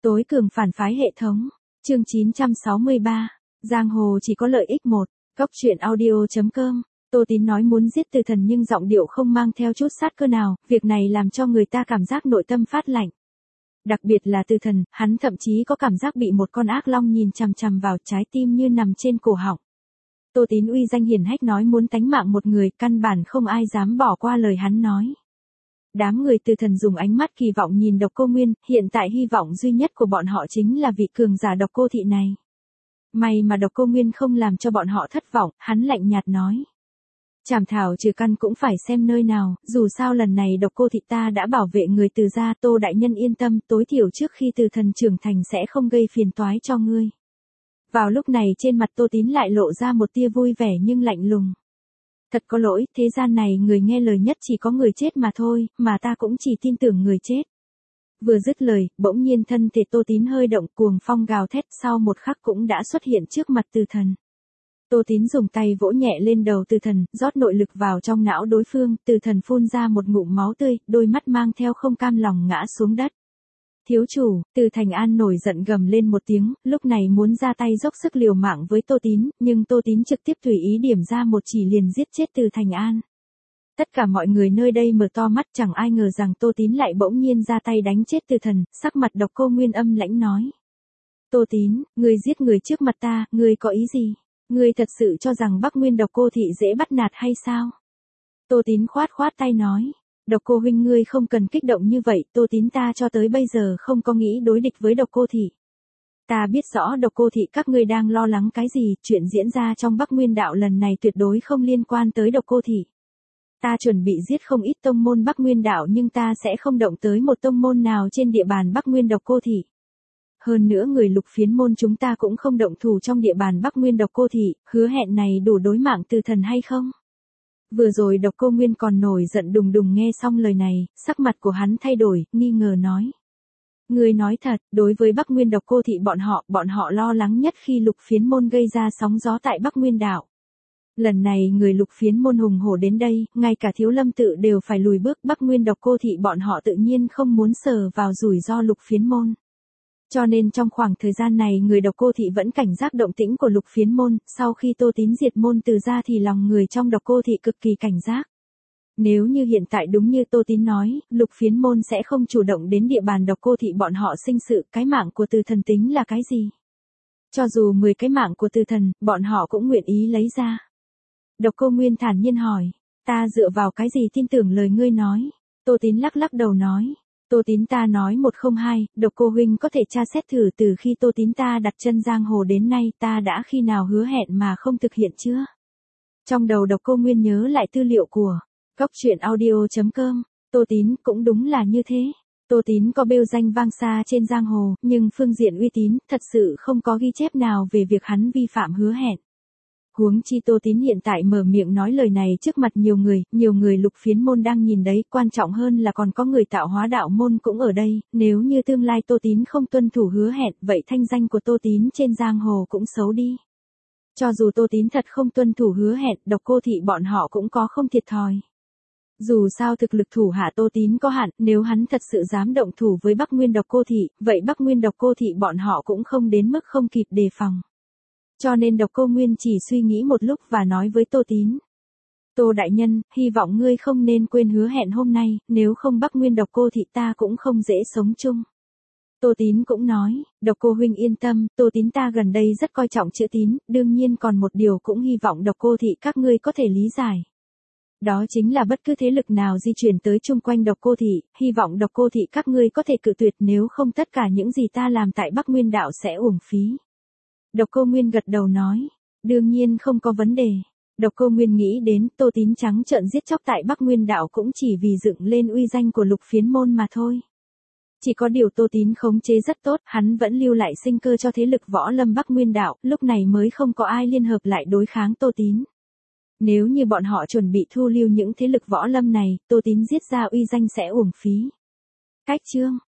Tối cường phản phái hệ thống. Chương 963. Giang hồ chỉ có lợi ích một. Cóc truyện audio.com. Tô Tín nói muốn giết Từ Thần nhưng giọng điệu không mang theo chút sát cơ nào, việc này làm cho người ta cảm giác nội tâm phát lạnh. Đặc biệt là Từ Thần, hắn thậm chí có cảm giác bị một con ác long nhìn chằm chằm vào, trái tim như nằm trên cổ họng. Tô Tín uy danh hiển hách nói muốn tánh mạng một người, căn bản không ai dám bỏ qua lời hắn nói. Đám người Từ Thần dùng ánh mắt kỳ vọng nhìn Độc Cô Nguyên, hiện tại hy vọng duy nhất của bọn họ chính là vị cường giả Độc Cô Thị này. May mà Độc Cô Nguyên không làm cho bọn họ thất vọng, hắn lạnh nhạt nói. Trảm thảo trừ căn cũng phải xem nơi nào, dù sao lần này Độc Cô Thị ta đã bảo vệ người Từ gia, Tô đại nhân yên tâm, tối thiểu trước khi Từ Thần trưởng thành sẽ không gây phiền toái cho ngươi. Vào lúc này trên mặt Tô Tín lại lộ ra một tia vui vẻ nhưng lạnh lùng. Thật có lỗi, thế gian này người nghe lời nhất chỉ có người chết mà thôi, mà ta cũng chỉ tin tưởng người chết. Vừa dứt lời, bỗng nhiên thân thể Tô Tín hơi động, cuồng phong gào thét, sau một khắc cũng đã xuất hiện trước mặt Từ Thần. Tô Tín dùng tay vỗ nhẹ lên đầu Từ Thần, rót nội lực vào trong não đối phương, Từ Thần phun ra một ngụm máu tươi, đôi mắt mang theo không cam lòng ngã xuống đất. Thiếu chủ, Từ Thành An nổi giận gầm lên một tiếng, lúc này muốn ra tay dốc sức liều mạng với Tô Tín, nhưng Tô Tín trực tiếp tùy ý điểm ra một chỉ liền giết chết Từ Thành An. Tất cả mọi người nơi đây mở to mắt, chẳng ai ngờ rằng Tô Tín lại bỗng nhiên ra tay đánh chết Từ Thần, sắc mặt Độc Cô Nguyên âm lãnh nói. Tô Tín, ngươi giết người trước mặt ta, ngươi có ý gì? Ngươi thật sự cho rằng Bắc Nguyên Độc Cô Thị dễ bắt nạt hay sao? Tô Tín khoát tay nói. Độc Cô huynh ngươi không cần kích động như vậy, Tô Tín ta cho tới bây giờ không có nghĩ đối địch với Độc Cô Thị. Ta biết rõ Độc Cô Thị các ngươi đang lo lắng cái gì, chuyện diễn ra trong Bắc Nguyên đạo lần này tuyệt đối không liên quan tới Độc Cô Thị. Ta chuẩn bị giết không ít tông môn Bắc Nguyên đạo nhưng ta sẽ không động tới một tông môn nào trên địa bàn Bắc Nguyên Độc Cô Thị. Hơn nữa người Lục Phiến môn chúng ta cũng không động thủ trong địa bàn Bắc Nguyên Độc Cô Thị, hứa hẹn này đủ đối mạng Từ Thần hay không? Vừa rồi Độc Cô Nguyên còn nổi giận đùng đùng nghe xong lời này, sắc mặt của hắn thay đổi, nghi ngờ nói. Ngươi nói thật, đối với Bắc Nguyên Độc Cô Thị bọn họ lo lắng nhất khi Lục Phiến môn gây ra sóng gió tại Bắc Nguyên đảo. Lần này người Lục Phiến môn hùng hổ đến đây, ngay cả Thiếu Lâm tự đều phải lùi bước, Bắc Nguyên Độc Cô Thị bọn họ tự nhiên không muốn sờ vào rủi ro Lục Phiến môn. Cho nên trong khoảng thời gian này người Độc Cô Thị vẫn cảnh giác động tĩnh của Lục Phiến môn, sau khi Tô Tín diệt môn Từ gia thì lòng người trong Độc Cô Thị cực kỳ cảnh giác. Nếu như hiện tại đúng như Tô Tín nói, Lục Phiến môn sẽ không chủ động đến địa bàn Độc Cô Thị bọn họ sinh sự, cái mạng của Từ Thần tính là cái gì? Cho dù 10 cái mạng của Từ Thần, bọn họ cũng nguyện ý lấy ra. Độc Cô Nguyên thản nhiên hỏi, ta dựa vào cái gì tin tưởng lời ngươi nói? Tô Tín lắc đầu nói. Tô Tín ta nói 102, Độc Cô huynh có thể tra xét thử từ khi Tô Tín ta đặt chân giang hồ đến nay ta đã khi nào hứa hẹn mà không thực hiện chưa? Trong đầu Độc Cô Nguyên nhớ lại tư liệu của Cóc truyện audio.com, Tô Tín cũng đúng là như thế. Tô Tín có bêu danh vang xa trên giang hồ, nhưng phương diện uy tín thật sự không có ghi chép nào về việc hắn vi phạm hứa hẹn. Huống chi Tô Tín hiện tại mở miệng nói lời này trước mặt nhiều người Lục Phiến môn đang nhìn đấy, quan trọng hơn là còn có người Tạo Hóa đạo môn cũng ở đây, nếu như tương lai Tô Tín không tuân thủ hứa hẹn, vậy thanh danh của Tô Tín trên giang hồ cũng xấu đi. Cho dù Tô Tín thật không tuân thủ hứa hẹn, Độc Cô Thị bọn họ cũng có không thiệt thòi. Dù sao thực lực thủ hạ Tô Tín có hạn, nếu hắn thật sự dám động thủ với Bắc Nguyên Độc Cô Thị, vậy Bắc Nguyên Độc Cô Thị bọn họ cũng không đến mức không kịp đề phòng. Cho nên Độc Cô Nguyên chỉ suy nghĩ một lúc và nói với Tô Tín. Tô đại nhân, hy vọng ngươi không nên quên hứa hẹn hôm nay, nếu không Bắc Nguyên Độc Cô Thị ta cũng không dễ sống chung. Tô Tín cũng nói, Độc Cô huynh yên tâm, Tô Tín ta gần đây rất coi trọng chữ tín, đương nhiên còn một điều cũng hy vọng Độc Cô Thị các ngươi có thể lý giải. Đó chính là bất cứ thế lực nào di chuyển tới chung quanh Độc Cô Thị, hy vọng Độc Cô Thị các ngươi có thể cự tuyệt, nếu không tất cả những gì ta làm tại Bắc Nguyên đạo sẽ uổng phí. Độc Cô Nguyên gật đầu nói, đương nhiên không có vấn đề. Độc Cô Nguyên nghĩ đến Tô Tín trắng trợn giết chóc tại Bắc Nguyên đạo cũng chỉ vì dựng lên uy danh của Lục Phiến môn mà thôi. Chỉ có điều Tô Tín khống chế rất tốt, hắn vẫn lưu lại sinh cơ cho thế lực võ lâm Bắc Nguyên đạo, lúc này mới không có ai liên hợp lại đối kháng Tô Tín. Nếu như bọn họ chuẩn bị thu lưu những thế lực võ lâm này, Tô Tín giết ra uy danh sẽ uổng phí. Cách chương